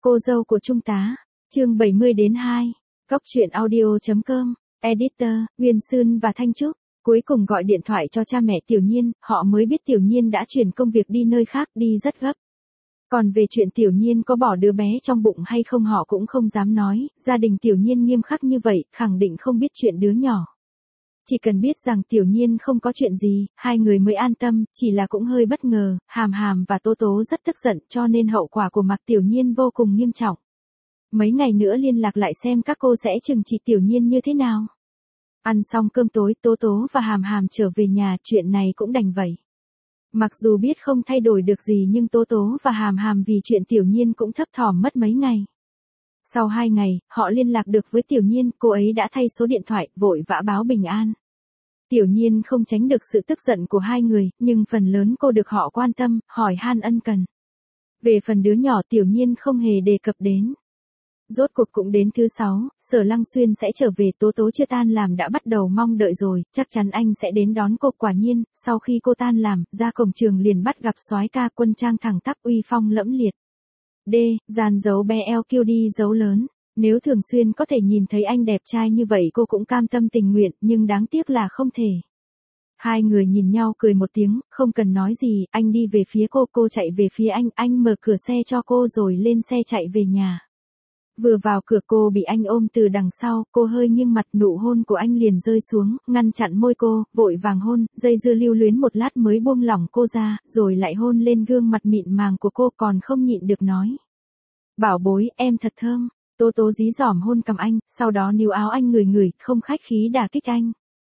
Cô dâu của Trung tá, chương 70-2, Cóc truyện audio.com, Editor, Nguyên Sương và Thanh Trúc, cuối cùng gọi điện thoại cho cha mẹ Tiểu Nhiên, họ mới biết Tiểu Nhiên đã chuyển công việc đi nơi khác, đi rất gấp. Còn về chuyện Tiểu Nhiên có bỏ đứa bé trong bụng hay không họ cũng không dám nói, gia đình Tiểu Nhiên nghiêm khắc như vậy, khẳng định không biết chuyện đứa nhỏ. Chỉ cần biết rằng Tiểu Nhiên không có chuyện gì, hai người mới an tâm, chỉ là cũng hơi bất ngờ, Hàm Hàm và Tố Tố rất tức giận cho nên hậu quả của Mạc Tiểu Nhiên vô cùng nghiêm trọng. Mấy ngày nữa liên lạc lại xem các cô sẽ trừng trị Tiểu Nhiên như thế nào. Ăn xong cơm tối, Tố Tố và Hàm Hàm trở về nhà, chuyện này cũng đành vậy. Mặc dù biết không thay đổi được gì nhưng Tố Tố và Hàm Hàm vì chuyện Tiểu Nhiên cũng thấp thỏm mất mấy ngày. Sau 2 ngày, họ liên lạc được với Tiểu Nhiên, cô ấy đã thay số điện thoại, vội vã báo bình an. Tiểu Nhiên không tránh được sự tức giận của hai người, nhưng phần lớn cô được họ quan tâm, hỏi han ân cần. Về phần đứa nhỏ Tiểu Nhiên không hề đề cập đến. Rốt cuộc cũng đến thứ 6, Sở Lăng Xuyên sẽ trở về, Tố Tố chưa tan làm đã bắt đầu mong đợi rồi, chắc chắn anh sẽ đến đón cô. Quả nhiên, sau khi cô tan làm, ra cổng trường liền bắt gặp soái ca quân trang thẳng tắp uy phong lẫm liệt. Dàn dấu bé eo kêu đi dấu lớn, nếu thường xuyên có thể nhìn thấy anh đẹp trai như vậy cô cũng cam tâm tình nguyện, nhưng đáng tiếc là không thể. Hai người nhìn nhau cười một tiếng, không cần nói gì, anh đi về phía cô chạy về phía anh mở cửa xe cho cô rồi lên xe chạy về nhà. Vừa vào cửa cô bị anh ôm từ đằng sau, cô hơi nghiêng mặt, nụ hôn của anh liền rơi xuống, ngăn chặn môi cô, vội vàng hôn, dây dưa lưu luyến một lát mới buông lỏng cô ra, rồi lại hôn lên gương mặt mịn màng của cô, còn không nhịn được nói. Bảo bối, em thật thơm. Tố Tố dí dỏm hôn cằm anh, sau đó níu áo anh ngửi, không khách khí đả kích anh.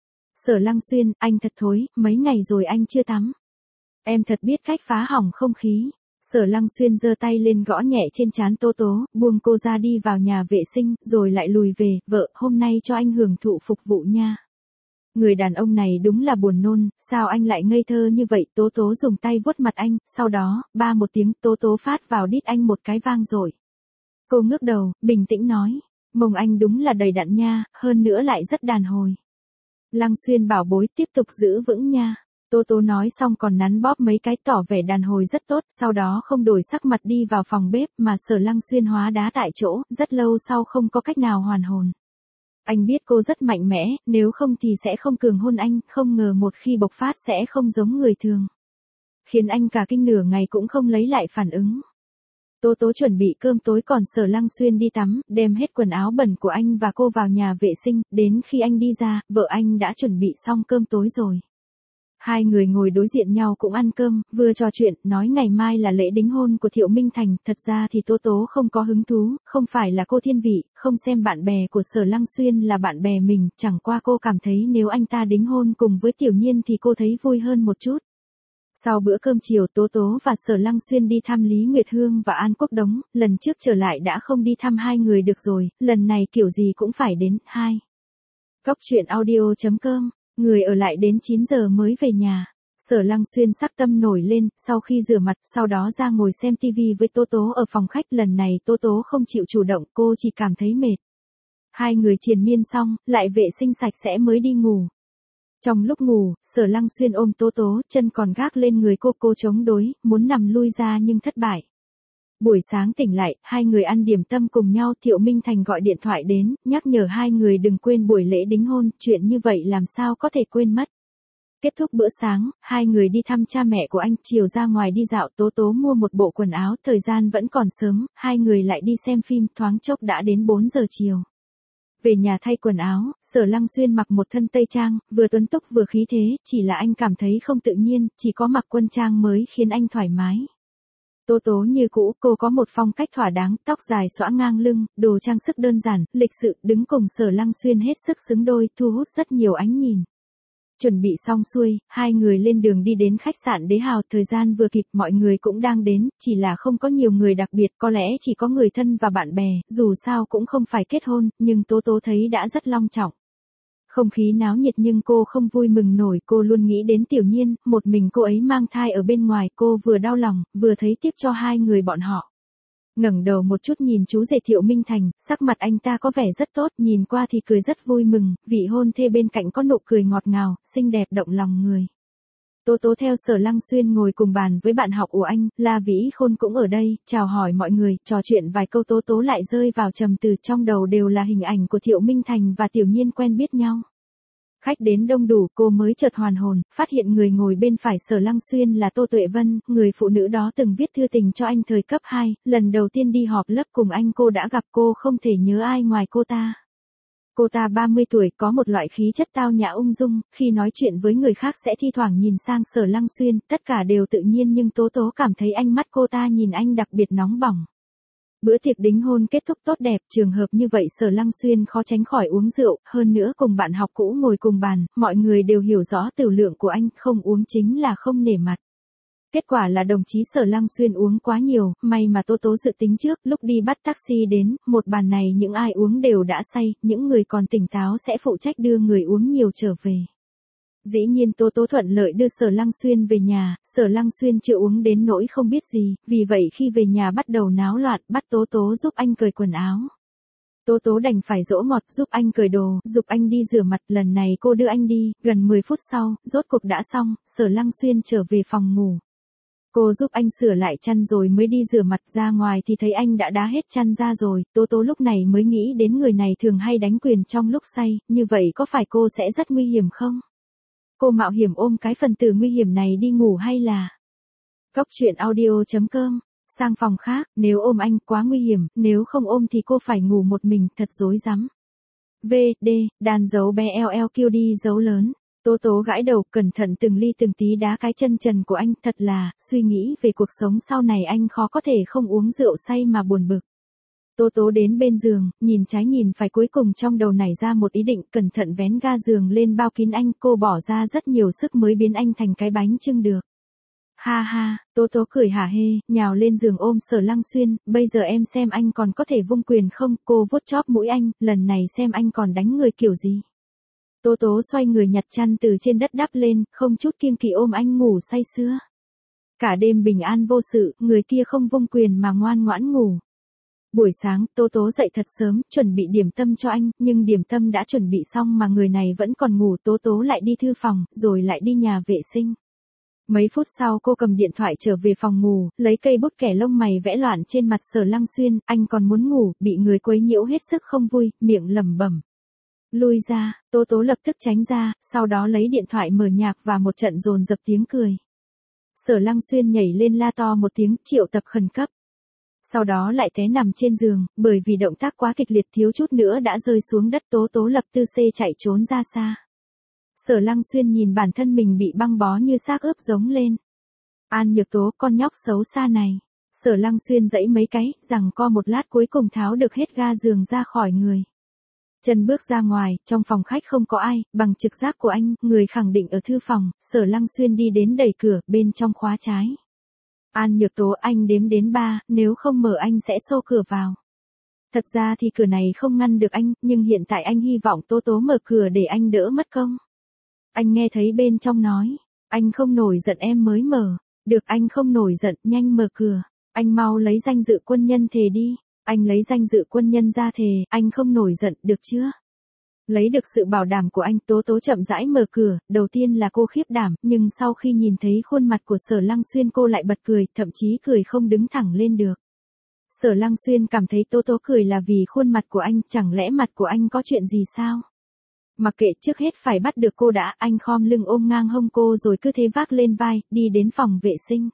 Sở Lăng Xuyên, anh thật thối, mấy ngày rồi anh chưa tắm. Em thật biết cách phá hỏng không khí. Sở Lăng Xuyên giơ tay lên gõ nhẹ trên trán Tố Tố, buông cô ra đi vào nhà vệ sinh, rồi lại lùi về, vợ, hôm nay cho anh hưởng thụ phục vụ nha. Người đàn ông này đúng là buồn nôn, sao anh lại ngây thơ như vậy. Tố Tố dùng tay vuốt mặt anh, sau đó, ba một tiếng, Tố Tố phát vào đít anh một cái vang rồi. Cô ngước đầu, bình tĩnh nói, mông anh đúng là đầy đặn nha, hơn nữa lại rất đàn hồi. Lăng Xuyên bảo bối tiếp tục giữ vững nha. Tố Tố nói xong còn nắn bóp mấy cái tỏ vẻ đàn hồi rất tốt, sau đó không đổi sắc mặt đi vào phòng bếp mà Sở Lăng Xuyên hóa đá tại chỗ, rất lâu sau không có cách nào hoàn hồn. Anh biết cô rất mạnh mẽ, nếu không thì sẽ không cường hôn anh, không ngờ một khi bộc phát sẽ không giống người thường. Khiến anh cả kinh nửa ngày cũng không lấy lại phản ứng. Tố Tố chuẩn bị cơm tối còn Sở Lăng Xuyên đi tắm, đem hết quần áo bẩn của anh và cô vào nhà vệ sinh, đến khi anh đi ra, vợ anh đã chuẩn bị xong cơm tối rồi. Hai người ngồi đối diện nhau cũng ăn cơm, vừa trò chuyện, nói ngày mai là lễ đính hôn của Thiệu Minh Thành, thật ra thì Tố Tố không có hứng thú, không phải là cô thiên vị, không xem bạn bè của Sở Lăng Xuyên là bạn bè mình, chẳng qua cô cảm thấy nếu anh ta đính hôn cùng với Tiểu Nhiên thì cô thấy vui hơn một chút. Sau bữa cơm chiều Tố Tố và Sở Lăng Xuyên đi thăm Lý Nguyệt Hương và An Quốc Đống, lần trước trở lại đã không đi thăm hai người được rồi, lần này kiểu gì cũng phải đến. Cóc truyện audio.com, người ở lại đến 9 giờ mới về nhà. Sở Lăng Xuyên sắc tâm nổi lên, sau khi rửa mặt, sau đó ra ngồi xem tivi với Tố Tố ở phòng khách, lần này Tố Tố không chịu chủ động, cô chỉ cảm thấy mệt. Hai người triền miên xong, lại vệ sinh sạch sẽ mới đi ngủ. Trong lúc ngủ, Sở Lăng Xuyên ôm Tố Tố, chân còn gác lên người cô chống đối, muốn nằm lui ra nhưng thất bại. Buổi sáng tỉnh lại, hai người ăn điểm tâm cùng nhau, Thiệu Minh Thành gọi điện thoại đến, nhắc nhở hai người đừng quên buổi lễ đính hôn, chuyện như vậy làm sao có thể quên mất. Kết thúc bữa sáng, hai người đi thăm cha mẹ của anh, chiều ra ngoài đi dạo, Tố Tố mua một bộ quần áo, thời gian vẫn còn sớm, hai người lại đi xem phim, thoáng chốc đã đến 4 giờ chiều. Về nhà thay quần áo, Sở Lăng Xuyên mặc một thân tây trang, vừa tuấn túc vừa khí thế, chỉ là anh cảm thấy không tự nhiên, chỉ có mặc quân trang mới khiến anh thoải mái. Tố Tố như cũ, cô có một phong cách thỏa đáng, tóc dài xõa ngang lưng, đồ trang sức đơn giản, lịch sự, đứng cùng Sở Lăng Xuyên hết sức xứng đôi, thu hút rất nhiều ánh nhìn. Chuẩn bị xong xuôi, hai người lên đường đi đến khách sạn Đế Hào, thời gian vừa kịp, mọi người cũng đang đến, chỉ là không có nhiều người đặc biệt, có lẽ chỉ có người thân và bạn bè, dù sao cũng không phải kết hôn, nhưng Tố Tố thấy đã rất long trọng. Không khí náo nhiệt nhưng cô không vui mừng nổi, cô luôn nghĩ đến Tiểu Nhiên, một mình cô ấy mang thai ở bên ngoài, cô vừa đau lòng, vừa thấy tiếc cho hai người bọn họ. Ngẩng đầu một chút nhìn chú rể Thiệu Minh Thành, sắc mặt anh ta có vẻ rất tốt, nhìn qua thì cười rất vui mừng, vị hôn thê bên cạnh có nụ cười ngọt ngào, xinh đẹp động lòng người. Tố Tố theo Sở Lăng Xuyên ngồi cùng bàn với bạn học của anh, La Vĩ Khôn cũng ở đây, chào hỏi mọi người, trò chuyện vài câu Tố Tố lại rơi vào trầm tư, trong đầu đều là hình ảnh của Thiệu Minh Thành và Tiểu Nhiên quen biết nhau. Khách đến đông đủ, cô mới chợt hoàn hồn, phát hiện người ngồi bên phải Sở Lăng Xuyên là Tô Tuệ Vân, người phụ nữ đó từng viết thư tình cho anh thời cấp 2, lần đầu tiên đi họp lớp cùng anh cô đã gặp, cô không thể nhớ ai ngoài cô ta. Cô ta 30 tuổi, có một loại khí chất tao nhã ung dung, khi nói chuyện với người khác sẽ thi thoảng nhìn sang Sở Lăng Xuyên, tất cả đều tự nhiên nhưng Tố Tố cảm thấy ánh mắt cô ta nhìn anh đặc biệt nóng bỏng. Bữa tiệc đính hôn kết thúc tốt đẹp, trường hợp như vậy Sở Lăng Xuyên khó tránh khỏi uống rượu, hơn nữa cùng bạn học cũ ngồi cùng bàn, mọi người đều hiểu rõ tửu lượng của anh, không uống chính là không nể mặt. Kết quả là đồng chí Sở Lăng Xuyên uống quá nhiều, may mà Tố Tố dự tính trước, lúc đi bắt taxi đến, một bàn này những ai uống đều đã say, những người còn tỉnh táo sẽ phụ trách đưa người uống nhiều trở về. Dĩ nhiên Tố Tố thuận lợi đưa Sở Lăng Xuyên về nhà, Sở Lăng Xuyên chưa uống đến nỗi không biết gì, vì vậy khi về nhà bắt đầu náo loạn, bắt Tố Tố giúp anh cởi quần áo. Tố Tố đành phải dỗ ngọt giúp anh cởi đồ, giúp anh đi rửa mặt, lần này cô đưa anh đi, gần 10 phút sau, rốt cuộc đã xong, Sở Lăng Xuyên trở về phòng ngủ. Cô giúp anh sửa lại chăn rồi mới đi rửa mặt, ra ngoài thì thấy anh đã đá hết chăn ra rồi, Tố Tố lúc này mới nghĩ đến người này thường hay đánh quyền trong lúc say, như vậy có phải cô sẽ rất nguy hiểm không? Cô mạo hiểm ôm cái phần tử nguy hiểm này đi ngủ hay là... Cóc truyện audio.com, sang phòng khác, nếu ôm anh quá nguy hiểm, nếu không ôm thì cô phải ngủ một mình, thật rối rắm. V.D. Đàn dấu bé LLQ đi dấu lớn. Tố Tố gãi đầu, cẩn thận từng ly từng tí đá cái chân trần của anh, thật là, suy nghĩ về cuộc sống sau này anh khó có thể không uống rượu say mà buồn bực. Tố Tố đến bên giường, nhìn trái nhìn phải, cuối cùng trong đầu nảy ra một ý định, cẩn thận vén ga giường lên bao kín anh, cô bỏ ra rất nhiều sức mới biến anh thành cái bánh chưng được. Ha ha, Tố Tố cười hả hê, nhào lên giường ôm Sở Lăng Xuyên, bây giờ em xem anh còn có thể vung quyền không, cô vuốt chóp mũi anh, lần này xem anh còn đánh người kiểu gì. Tố Tố xoay người nhặt chăn từ trên đất đắp lên, không chút kiêng kỵ ôm anh ngủ say sưa. Cả đêm bình an vô sự, người kia không vung quyền mà ngoan ngoãn ngủ. Buổi sáng, Tố Tố dậy thật sớm, chuẩn bị điểm tâm cho anh, nhưng điểm tâm đã chuẩn bị xong mà người này vẫn còn ngủ, Tố Tố lại đi thư phòng, rồi lại đi nhà vệ sinh. Mấy phút sau cô cầm điện thoại trở về phòng ngủ, lấy cây bút kẻ lông mày vẽ loạn trên mặt Sở Lăng Xuyên, anh còn muốn ngủ, bị người quấy nhiễu hết sức không vui, miệng lẩm bẩm. Lui ra, Tố Tố lập tức tránh ra, sau đó lấy điện thoại mở nhạc và một trận dồn dập tiếng cười. Sở Lăng Xuyên nhảy lên la to một tiếng, triệu tập khẩn cấp. Sau đó lại té nằm trên giường, bởi vì động tác quá kịch liệt thiếu chút nữa đã rơi xuống đất, Tố Tố lập tư xê chạy trốn ra xa. Sở Lăng Xuyên nhìn bản thân mình bị băng bó như xác ướp giống lên. An Nhược Tố, con nhóc xấu xa này. Sở Lăng Xuyên giãy mấy cái, giằng co một lát cuối cùng tháo được hết ga giường ra khỏi người. Chân bước ra ngoài, trong phòng khách không có ai, bằng trực giác của anh, người khẳng định ở thư phòng, Sở Lăng Xuyên đi đến đẩy cửa, bên trong khóa trái. An Nhược Tố, anh đếm đến 3, nếu không mở anh sẽ xô cửa vào. Thật ra thì cửa này không ngăn được anh, nhưng hiện tại anh hy vọng Tố Tố mở cửa để anh đỡ mất công. Anh nghe thấy bên trong nói, anh không nổi giận em mới mở. Được, anh không nổi giận, nhanh mở cửa. Anh mau lấy danh dự quân nhân thề đi. Anh lấy danh dự quân nhân ra thề, anh không nổi giận, được chưa? Lấy được sự bảo đảm của anh, Tố Tố chậm rãi mở cửa, đầu tiên là cô khiếp đảm, nhưng sau khi nhìn thấy khuôn mặt của Sở Lăng Xuyên cô lại bật cười, thậm chí cười không đứng thẳng lên được. Sở Lăng Xuyên cảm thấy Tố Tố cười là vì khuôn mặt của anh, chẳng lẽ mặt của anh có chuyện gì sao? Mặc kệ, trước hết phải bắt được cô đã, anh khom lưng ôm ngang hông cô rồi cứ thế vác lên vai, đi đến phòng vệ sinh.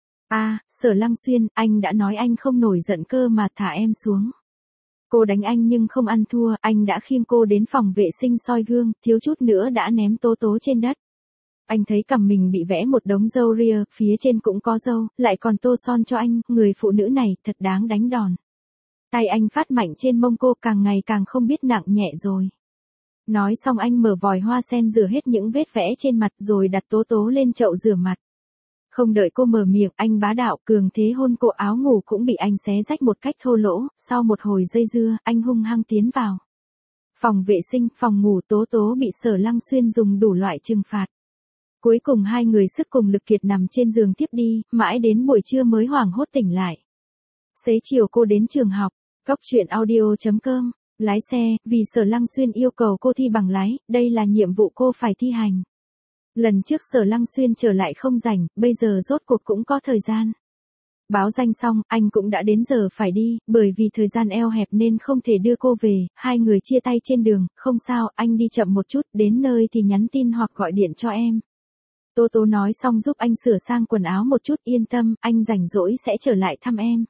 Sở Lăng Xuyên, anh đã nói anh không nổi giận cơ mà, thả em xuống. Cô đánh anh nhưng không ăn thua, anh đã khiêng cô đến phòng vệ sinh soi gương, thiếu chút nữa đã ném Tố Tố trên đất. Anh thấy cằm mình bị vẽ một đống râu ria, phía trên cũng có râu, lại còn tô son cho anh, người phụ nữ này thật đáng đánh đòn. Tay anh phát mạnh trên mông cô, càng ngày càng không biết nặng nhẹ rồi. Nói xong anh mở vòi hoa sen rửa hết những vết vẽ trên mặt rồi đặt Tố Tố lên chậu rửa mặt. Không đợi cô mở miệng, anh bá đạo cường thế hôn cô, áo ngủ cũng bị anh xé rách một cách thô lỗ, sau một hồi dây dưa, anh hung hăng tiến vào. Phòng vệ sinh, phòng ngủ, Tố Tố bị Sở Lăng Xuyên dùng đủ loại trừng phạt. Cuối cùng hai người sức cùng lực kiệt nằm trên giường tiếp đi, mãi đến buổi trưa mới hoảng hốt tỉnh lại. Xế chiều cô đến trường học, cóc truyện audio.com, lái xe, vì Sở Lăng Xuyên yêu cầu cô thi bằng lái, đây là nhiệm vụ cô phải thi hành. Lần trước Sở Lăng Xuyên trở lại không rảnh, bây giờ rốt cuộc cũng có thời gian. Báo danh xong, anh cũng đã đến giờ phải đi, bởi vì thời gian eo hẹp nên không thể đưa cô về, hai người chia tay trên đường, không sao, anh đi chậm một chút, đến nơi thì nhắn tin hoặc gọi điện cho em. Tố Tố nói xong giúp anh sửa sang quần áo một chút, yên tâm, anh rảnh rỗi sẽ trở lại thăm em.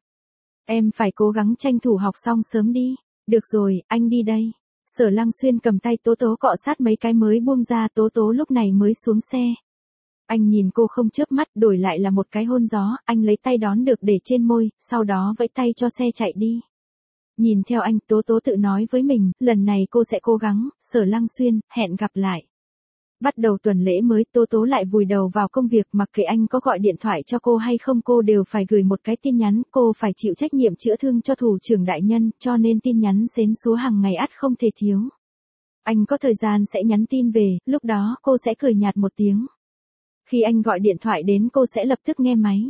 Em phải cố gắng tranh thủ học xong sớm đi. Được rồi, anh đi đây. Sở Lăng Xuyên cầm tay Tố Tố cọ sát mấy cái mới buông ra, Tố Tố lúc này mới xuống xe. Anh nhìn cô không chớp mắt, đổi lại là một cái hôn gió, anh lấy tay đón được để trên môi, sau đó vẫy tay cho xe chạy đi. Nhìn theo anh, Tố Tố tự nói với mình, lần này cô sẽ cố gắng. Sở Lăng Xuyên, hẹn gặp lại. Bắt đầu tuần lễ mới, Tố Tố lại vùi đầu vào công việc, mặc kệ anh có gọi điện thoại cho cô hay không cô đều phải gửi một cái tin nhắn, cô phải chịu trách nhiệm chữa thương cho thủ trưởng đại nhân, cho nên tin nhắn xến xúa hàng ngày ắt không thể thiếu. Anh có thời gian sẽ nhắn tin về, lúc đó cô sẽ cười nhạt một tiếng. Khi anh gọi điện thoại đến cô sẽ lập tức nghe máy.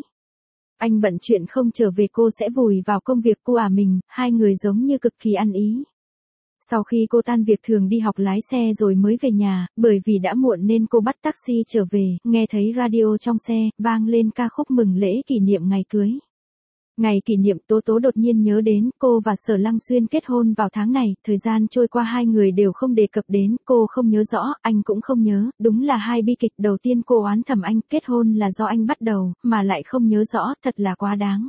Anh bận chuyện không trở về cô sẽ vùi vào công việc cô mình, hai người giống như cực kỳ ăn ý. Sau khi cô tan việc thường đi học lái xe rồi mới về nhà, bởi vì đã muộn nên cô bắt taxi trở về, nghe thấy radio trong xe, vang lên ca khúc mừng lễ kỷ niệm ngày cưới. Ngày kỷ niệm Tố Tố đột nhiên nhớ đến, cô và Sở Lăng Xuyên kết hôn vào tháng này, thời gian trôi qua hai người đều không đề cập đến, cô không nhớ rõ, anh cũng không nhớ, đúng là hai bi kịch đầu tiên cô oán thầm anh, kết hôn là do anh bắt đầu, mà lại không nhớ rõ, thật là quá đáng.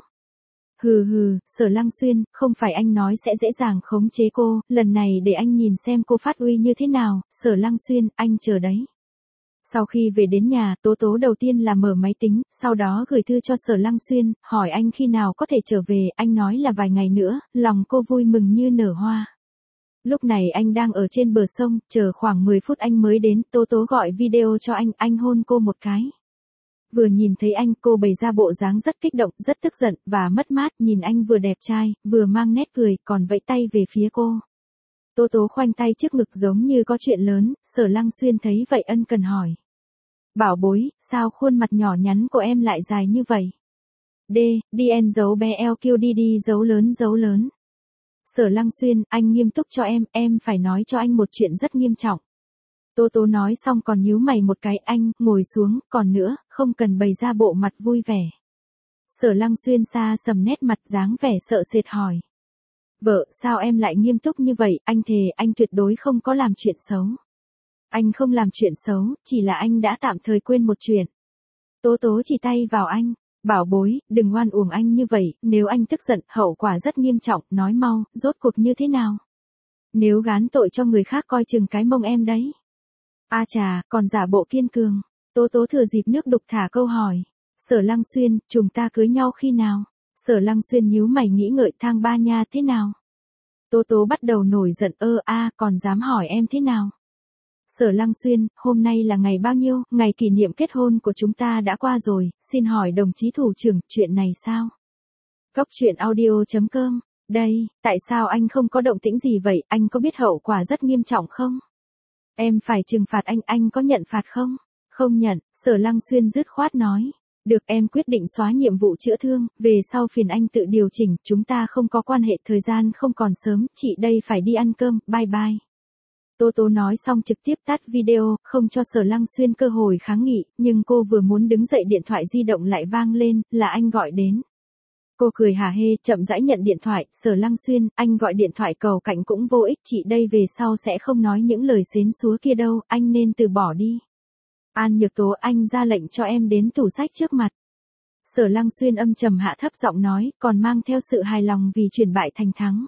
Hừ hừ, Sở Lăng Xuyên, không phải anh nói sẽ dễ dàng khống chế cô, lần này để anh nhìn xem cô phát uy như thế nào, Sở Lăng Xuyên, anh chờ đấy. Sau khi về đến nhà, Tố Tố đầu tiên là mở máy tính, sau đó gửi thư cho Sở Lăng Xuyên, hỏi anh khi nào có thể trở về, anh nói là vài ngày nữa, lòng cô vui mừng như nở hoa. Lúc này anh đang ở trên bờ sông, chờ khoảng 10 phút anh mới đến, Tố Tố gọi video cho anh hôn cô một cái. Vừa nhìn thấy anh cô bày ra bộ dáng rất kích động, rất tức giận, và mất mát, nhìn anh vừa đẹp trai, vừa mang nét cười, còn vẫy tay về phía cô. Tố Tố khoanh tay trước ngực giống như có chuyện lớn, Sở Lăng Xuyên thấy vậy ân cần hỏi. Bảo bối, sao khuôn mặt nhỏ nhắn của em lại dài như vậy? DN dấu bé LQDD dấu lớn. Sở Lăng Xuyên, anh nghiêm túc cho em phải nói cho anh một chuyện rất nghiêm trọng. Tố Tố nói xong còn nhíu mày một cái, anh, ngồi xuống, còn nữa, không cần bày ra bộ mặt vui vẻ. Sở Lăng Xuyên xa sầm nét mặt dáng vẻ sợ sệt hỏi. Vợ, sao em lại nghiêm túc như vậy, anh thề, anh tuyệt đối không có làm chuyện xấu. Anh không làm chuyện xấu, chỉ là anh đã tạm thời quên một chuyện. Tố Tố chỉ tay vào anh, bảo bối, đừng oan uổng anh như vậy, nếu anh tức giận, hậu quả rất nghiêm trọng, nói mau, rốt cuộc như thế nào? Nếu gán tội cho người khác coi chừng cái mông em đấy. A chà, còn giả bộ kiên cường. Tố Tố thừa dịp nước đục thả câu hỏi. Sở Lăng Xuyên, chúng ta cưới nhau khi nào? Sở Lăng Xuyên nhíu mày nghĩ ngợi, thang ba nha thế nào? Tố Tố bắt đầu nổi giận, còn dám hỏi em thế nào? Sở Lăng Xuyên, hôm nay là ngày bao nhiêu, ngày kỷ niệm kết hôn của chúng ta đã qua rồi, xin hỏi đồng chí thủ trưởng, chuyện này sao? Cóc truyện audio.com, đây, tại sao anh không có động tĩnh gì vậy, anh có biết hậu quả rất nghiêm trọng không? Em phải trừng phạt anh có nhận phạt không? Không nhận, Sở Lăng Xuyên dứt khoát nói. Được, em quyết định xóa nhiệm vụ chữa thương, về sau phiền anh tự điều chỉnh, chúng ta không có quan hệ, thời gian không còn sớm, chị đây phải đi ăn cơm, bye bye. Tố Tố nói xong trực tiếp tắt video, không cho Sở Lăng Xuyên cơ hội kháng nghị, nhưng cô vừa muốn đứng dậy điện thoại di động lại vang lên, là anh gọi đến. Cô cười hả hê, chậm rãi nhận điện thoại, Sở Lăng Xuyên, anh gọi điện thoại cầu cạnh cũng vô ích, chị đây về sau sẽ không nói những lời xến xúa kia đâu, anh nên từ bỏ đi. An Nhược Tố, anh ra lệnh cho em đến tủ sách trước mặt. Sở Lăng Xuyên âm trầm hạ thấp giọng nói, còn mang theo sự hài lòng vì chuyển bại thành thắng.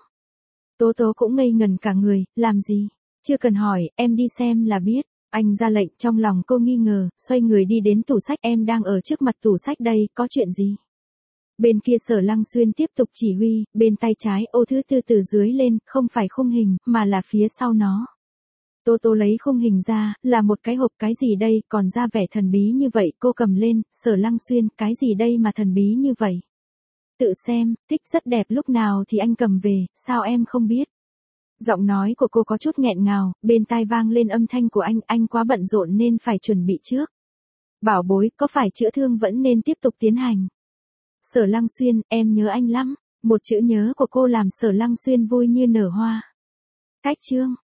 Tố Tố cũng ngây ngần cả người, làm gì? Chưa cần hỏi, em đi xem là biết. Anh ra lệnh, trong lòng cô nghi ngờ, xoay người đi đến tủ sách, em đang ở trước mặt tủ sách đây, có chuyện gì? Bên kia Sở Lăng Xuyên tiếp tục chỉ huy, bên tay trái ô thứ tư từ dưới lên, không phải khung hình, mà là phía sau nó. Tố Tố lấy khung hình ra, là một cái hộp, cái gì đây, còn ra vẻ thần bí như vậy, cô cầm lên, Sở Lăng Xuyên, cái gì đây mà thần bí như vậy? Tự xem, tích rất đẹp, lúc nào thì anh cầm về, sao em không biết? Giọng nói của cô có chút nghẹn ngào, bên tai vang lên âm thanh của anh quá bận rộn nên phải chuẩn bị trước. Bảo bối, có phải chữa thương vẫn nên tiếp tục tiến hành? Sở Lăng Xuyên, em nhớ anh lắm. Một chữ nhớ của cô làm Sở Lăng Xuyên vui như nở hoa. Cách chương.